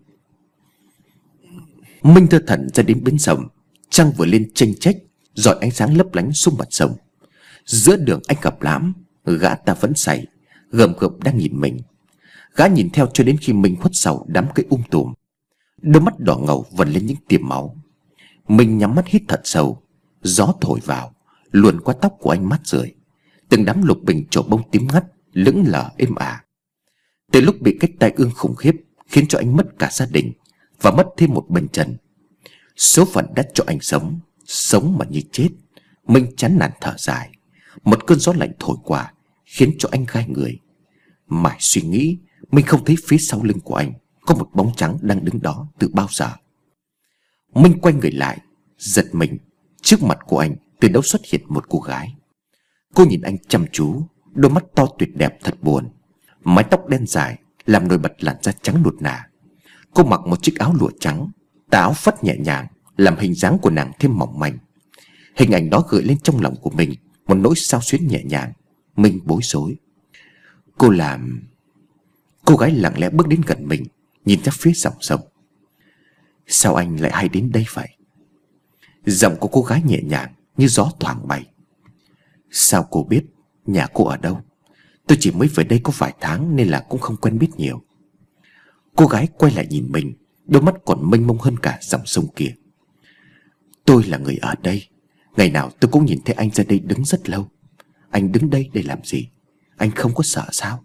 A: Minh thơ thẩn ra đến bến sông. Trăng vừa lên chênh chách, rọi ánh sáng lấp lánh xuống mặt sông. Giữa đường anh gặp Lãm. Gã ta vẫn say, gầm gập đang nhìn mình. Gã nhìn theo cho đến khi Minh khuất sau đám cây um tùm. Đôi mắt đỏ ngầu vần lên những tiềm máu. Minh nhắm mắt hít thật sâu. Gió thổi vào, luồn qua tóc của anh mát rượi. Từng đám lục bình trổ bông tím ngắt lững lờ êm ả. Từ lúc bị cái tai ương khủng khiếp khiến cho anh mất cả gia đình và mất thêm một bên chân. Số phận đã cho anh sống, sống mà như chết. Minh chán nản thở dài. Một cơn gió lạnh thổi qua khiến cho anh gai người. Mãi suy nghĩ, Minh không thấy phía sau lưng của anh có một bóng trắng đang đứng đó từ bao giờ. Minh quay người lại, giật mình. Trước mặt của anh từ đâu xuất hiện một cô gái. Cô nhìn anh chăm chú, đôi mắt to tuyệt đẹp thật buồn. Mái tóc đen dài làm nổi bật làn da trắng nuột nà. Cô mặc một chiếc áo lụa trắng, tà áo phất nhẹ nhàng làm hình dáng của nàng thêm mỏng manh. Hình ảnh đó gợi lên trong lòng của mình một nỗi xao xuyến nhẹ nhàng. Minh bối rối. Cô làm... Cô gái lặng lẽ bước đến gần mình, nhìn ra phía dòng sông. Sao anh lại hay đến đây vậy? Giọng của cô gái nhẹ nhàng như gió thoảng bay. Sao cô biết nhà cô ở đâu? Tôi chỉ mới về đây có vài tháng nên là cũng không quen biết nhiều. Cô gái quay lại nhìn mình, đôi mắt còn mênh mông hơn cả dòng sông kia. Tôi là người ở đây. Ngày nào tôi cũng nhìn thấy anh ra đây đứng rất lâu. Anh đứng đây để làm gì? Anh không có sợ sao?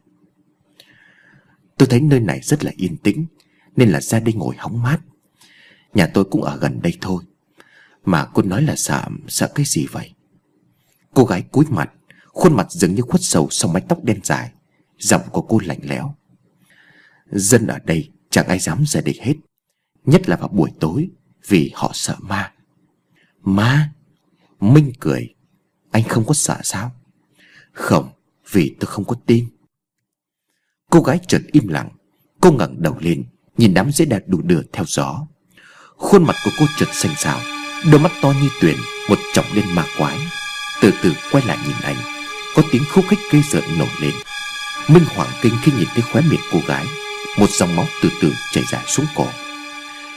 A: Tôi thấy nơi này rất là yên tĩnh nên là ra đây ngồi hóng mát. Nhà tôi cũng ở gần đây thôi. Mà cô nói là sợ, sợ cái gì vậy? Cô gái cúi mặt, khuôn mặt dường như khuất sâu sau mái tóc đen dài. Giọng của cô lạnh lẽo. Dân ở đây chẳng ai dám ra đây hết, nhất là vào buổi tối, vì họ sợ ma. Ma? Minh cười. Anh không có sợ sao? Không, vì tôi không có tin. Cô gái chợt im lặng. Cô ngẩng đầu lên, nhìn đám rễ đa đu đưa theo gió. Khuôn mặt của cô chợt xanh xao, đôi mắt to như tuyền, một chổng lên ma quái. Từ từ quay lại nhìn anh, có tiếng khúc khích ghê rợn nổi lên. Minh hoảng kinh khi nhìn thấy khóe miệng cô gái, một dòng máu từ từ chảy dài xuống cổ.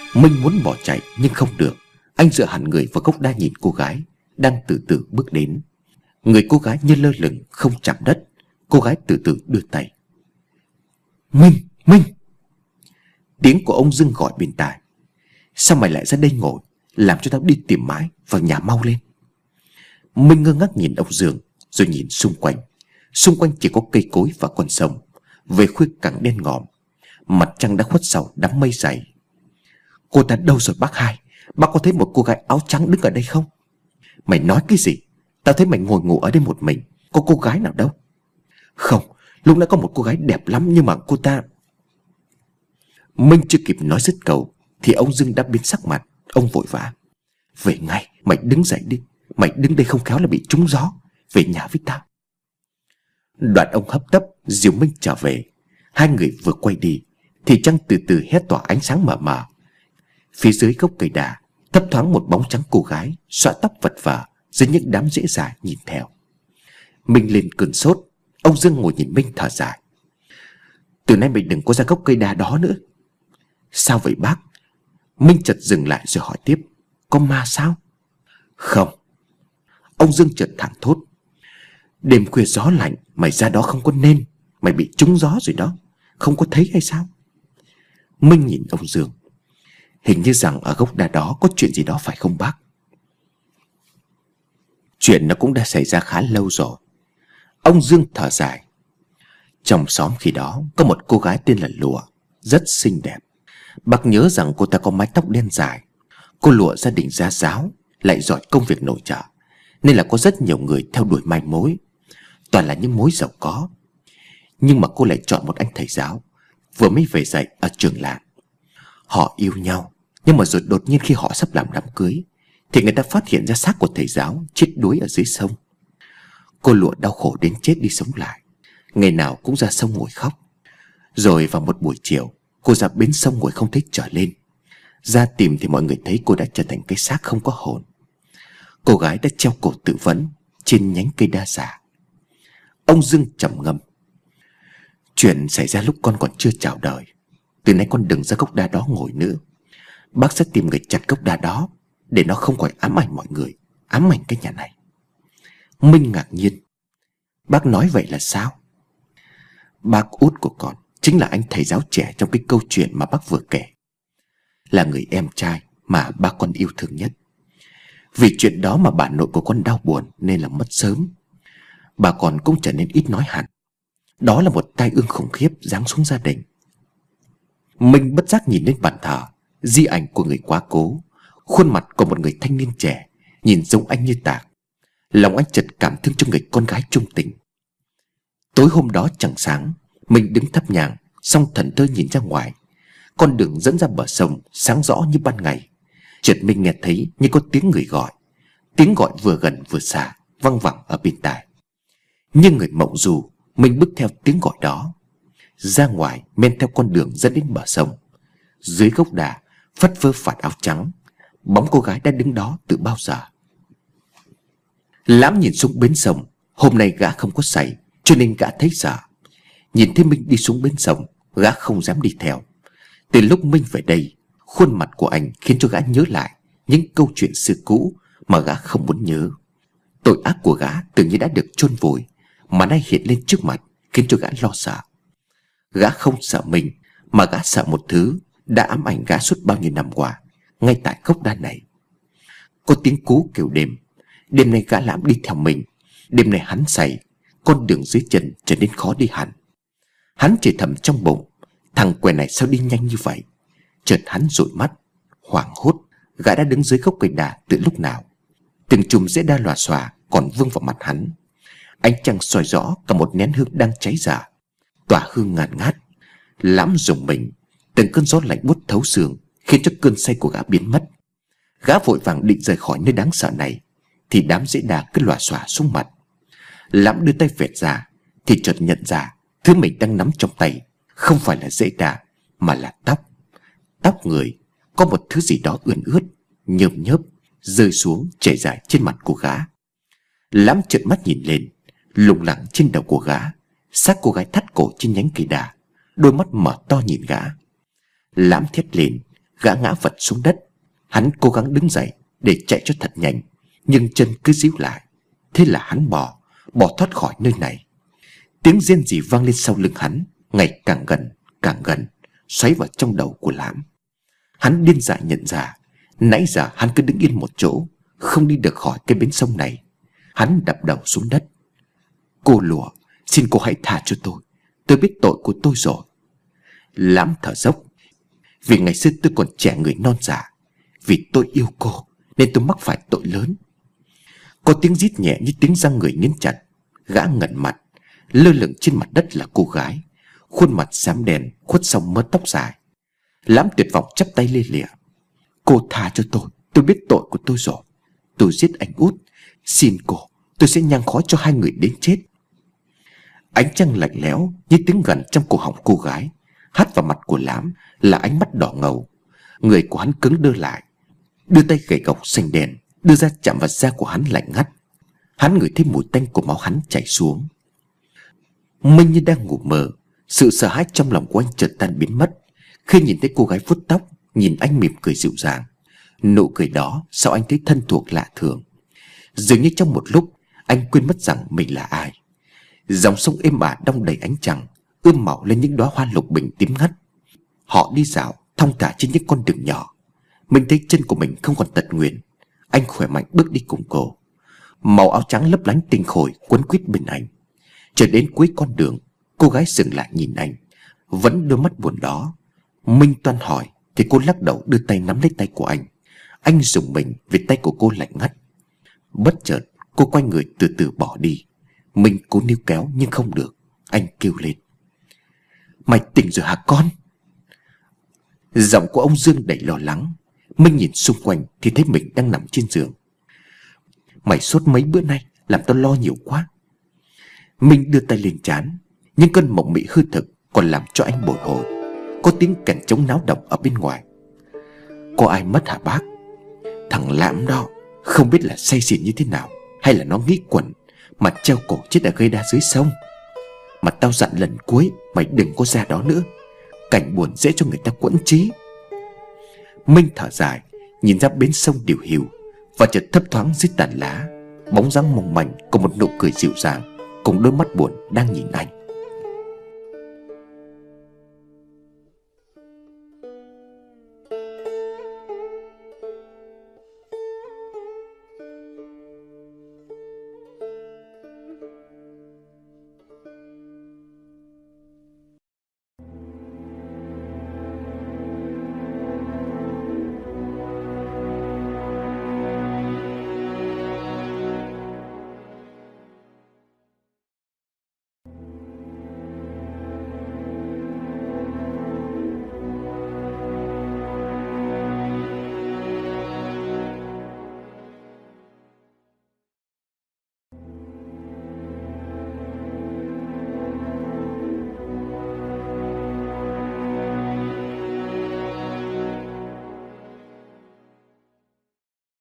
A: Minh muốn bỏ chạy nhưng không được. Anh dựa hẳn người vào gốc đa nhìn cô gái đang từ từ bước đến. Người cô gái như lơ lửng không chạm đất. Cô gái từ từ đưa tay. Minh, Minh. Tiếng của ông Dương gọi bên tai. Sao mày lại ra đây ngồi, làm cho tao đi tìm mãi, vào nhà mau lên. Minh ngơ ngác nhìn ông Dương, rồi nhìn xung quanh. Xung quanh chỉ có cây cối và con sông. Về khuya càng đen ngòm. Mặt trăng đã khuất sau đám mây dày. Cô ta đâu rồi bác hai? Bác có thấy một cô gái áo trắng đứng ở đây không? Mày nói cái gì? Tao thấy mày ngồi ngủ ở đây một mình. Có cô gái nào đâu? Không, lúc nãy có một cô gái đẹp lắm, nhưng mà cô ta... Minh chưa kịp nói dứt câu thì ông Dương đã biến sắc mặt. Ông vội vã. Về ngay, mày đứng dậy đi. Mày đứng đây không khéo là bị trúng gió. Về nhà với tao. Đoạn ông hấp tấp dìu Minh trở về. Hai người vừa quay đi thì trăng từ từ hé tỏa ánh sáng mờ mờ. Phía dưới gốc cây đà thấp thoáng một bóng trắng cô gái xõa tóc vật vờ dưới những đám rễ dài nhìn theo. Minh lên cơn sốt. Ông Dương ngồi nhìn Minh thở dài. Từ nay mình đừng có ra gốc cây đà đó nữa. Sao vậy bác? Minh chợt dừng lại rồi hỏi tiếp. Có ma sao? Không. Ông Dương chợt thẳng thốt. Đêm khuya gió lạnh, mày ra đó không có nên. Mày bị trúng gió rồi đó. Không có thấy hay sao? Minh nhìn ông Dương. Hình như rằng ở gốc đa đó có chuyện gì đó phải không bác? Chuyện nó cũng đã xảy ra khá lâu rồi. Ông Dương thở dài. Trong xóm khi đó có một cô gái tên là Lụa, rất xinh đẹp. Bác nhớ rằng cô ta có mái tóc đen dài. Cô Lụa gia đình gia giáo, lại giỏi công việc nội trợ, nên là có rất nhiều người theo đuổi manh mối, toàn là những mối giàu có. Nhưng mà cô lại chọn một anh thầy giáo vừa mới về dạy ở trường làng. Họ yêu nhau, nhưng mà rồi đột nhiên khi họ sắp làm đám cưới thì người ta phát hiện ra xác của thầy giáo chết đuối ở dưới sông. Cô Lụa đau khổ đến chết đi sống lại, ngày nào cũng ra sông ngồi khóc. Rồi vào một buổi chiều, cô ra bến sông ngồi không thấy trở lên. Ra tìm thì mọi người thấy cô đã trở thành cái xác không có hồn. Cô gái đã treo cổ tự vẫn trên nhánh cây đa già. Ông Dương trầm ngâm. Chuyện xảy ra lúc con còn chưa chào đời. Từ nay con đừng ra gốc đa đó ngồi nữa. Bác sẽ tìm người chặt gốc đa đó, để nó không còn ám ảnh mọi người, ám ảnh cái nhà này. Minh ngạc nhiên. Bác nói vậy là sao? Bác út của con chính là anh thầy giáo trẻ trong cái câu chuyện mà bác vừa kể. Là người em trai mà ba con yêu thương nhất. Vì chuyện đó mà bà nội của con đau buồn nên là mất sớm. Bà con cũng trở nên ít nói hẳn. Đó là một tai ương khủng khiếp giáng xuống gia đình. Minh bất giác nhìn lên bàn thờ, di ảnh của người quá cố, khuôn mặt của một người thanh niên trẻ, nhìn giống anh như tạc. Lòng anh chợt cảm thương cho người con gái trung tình. Tối hôm đó chẳng sáng, mình đứng thắp nhang, xong thần thơ nhìn ra ngoài. Con đường dẫn ra bờ sông sáng rõ như ban ngày. Chợt mình nghe thấy như có tiếng người gọi. Tiếng gọi vừa gần vừa xa, văng vẳng ở bên tai. Như người mộng du, mình bước theo tiếng gọi đó ra ngoài, men theo con đường dẫn đến bờ sông. Dưới gốc đà phất phơ vạt áo trắng, bóng cô gái đã đứng đó từ bao giờ. Lãm nhìn xuống bến sông. Hôm nay gã không có say, cho nên gã thấy sợ. Nhìn thấy Minh đi xuống bến sông, gã không dám đi theo. Từ lúc Minh về đây, khuôn mặt của anh khiến cho gã nhớ lại những câu chuyện xưa cũ mà gã không muốn nhớ. Tội ác của gã tưởng như đã được chôn vùi, mà nay hiện lên trước mặt, khiến cho gã lo sợ. Gã không sợ mình, mà gã sợ một thứ đã ám ảnh gã suốt bao nhiêu năm qua, ngay tại gốc đa này. Có tiếng cú kêu đêm. Đêm nay gã Lãm đi theo mình. Đêm nay hắn say, con đường dưới chân trở nên khó đi hẳn. Hắn chỉ thầm trong bụng, thằng què này sao đi nhanh như vậy. Chợt hắn dụi mắt, hoảng hốt. Gã đã đứng dưới gốc cây đà từ lúc nào. Từng chùm rễ đa lòa xòa còn vương vào mặt hắn. Ánh trăng soi rõ cả một nén hương đang cháy rã, tỏa hương ngàn ngát. Lãm rùng mình. Từng cơn gió lạnh buốt thấu xương khiến cho cơn say của gã biến mất. Gã vội vàng định rời khỏi nơi đáng sợ này thì đám rễ đà cứ lòa xòa xuống mặt. Lãm đưa tay vẹt ra thì chợt nhận ra thứ mình đang nắm trong tay không phải là rễ đà, mà là tóc. Tóc người. Có một thứ gì đó ươn ướt, nhơm nhớp rơi xuống chảy dài trên mặt của gã. Lãm trợn mắt nhìn lên. Lủng lẳng trên đầu của gã, xác cô gái thắt cổ trên nhánh cây đà, đôi mắt mở to nhìn gã. Lãm thét lên, Gã ngã vật xuống đất. Hắn cố gắng đứng dậy để chạy cho thật nhanh, nhưng chân cứ díu lại. Thế là hắn bỏ Bỏ thoát khỏi nơi này. Tiếng rên rỉ vang lên sau lưng hắn, ngày càng gần, càng gần, xoáy vào trong đầu của Lãm. Hắn điên dại nhận ra nãy giờ hắn cứ đứng yên một chỗ, không đi được khỏi cái bến sông này. Hắn đập đầu xuống đất. Cô Lụa, xin cô hãy tha cho tôi. Tôi biết tội của tôi rồi. Lãm thở dốc. Vì ngày xưa tôi còn trẻ người non dạ, vì tôi yêu cô nên tôi mắc phải tội lớn. Có tiếng rít nhẹ như tiếng răng người nghiến chặt. Gã ngẩn mặt. Lơ lửng trên mặt đất là cô gái, khuôn mặt xám đen khuất sau mớ tóc dài. Lãm tuyệt vọng chắp tay lia lịa. Cô tha cho tôi. Tôi biết tội của tôi rồi. Tôi giết anh Út. Xin cô, tôi sẽ nhang khói cho hai người đến chết. Ánh trăng lạnh lẽo như tiếng gằn trong cổ họng cô gái hắt vào mặt của Lãm là ánh mắt đỏ ngầu. Người của hắn cứng đơ lại, đưa tay gậy gộc xanh đen đưa ra chạm vào da của hắn lạnh ngắt. Hắn ngửi thấy mùi tanh của máu hắn chảy xuống. Minh như đang ngủ mơ. Sự sợ hãi trong lòng của anh chợt tan biến mất khi nhìn thấy cô gái vuốt tóc, nhìn anh mỉm cười dịu dàng. Nụ cười đó sao anh thấy thân thuộc lạ thường. Dường như trong một lúc anh quên mất rằng mình là ai. Dòng sông êm ả đong đầy ánh trăng, ươm màu lên những đóa hoa lục bình tím ngắt. Họ đi dạo thong thả trên những con đường nhỏ. Mình thấy chân của mình không còn tật nguyền. Anh khỏe mạnh bước đi cùng cô. Màu áo trắng lấp lánh tinh khôi quấn quýt bên anh. Chờ đến cuối con đường, cô gái dừng lại nhìn anh, vẫn đôi mắt buồn đó. Minh toan hỏi thì cô lắc đầu đưa tay nắm lấy tay của anh. Anh rùng mình vì tay của cô lạnh ngắt. Bất chợt cô quay người từ từ bỏ đi. Minh cố níu kéo nhưng không được. Anh kêu lên. Mày tỉnh rồi hả con? Giọng của ông Dương đầy lo lắng. Minh nhìn xung quanh thì thấy mình đang nằm trên giường. Mày sốt mấy bữa nay làm tao lo nhiều quá. Minh đưa tay lên trán, nhưng cơn mộng mị hư thực còn làm cho anh bồi hồi. Có tiếng kèn trống náo động ở bên ngoài. Có ai mất hả bác? Thằng Lãm đó, không biết là say xỉn như thế nào, hay là nó nghĩ quẩn mà treo cổ chết ở gây đá dưới sông. Mà tao dặn lần cuối mày đừng có ra đó nữa. Cảnh buồn dễ cho người ta quẫn trí. Minh thở dài, nhìn ra bến sông điều hiu, và chợt thấp thoáng dưới tàn lá bóng dáng mong manh của một nụ cười dịu dàng cùng đôi mắt buồn đang nhìn anh.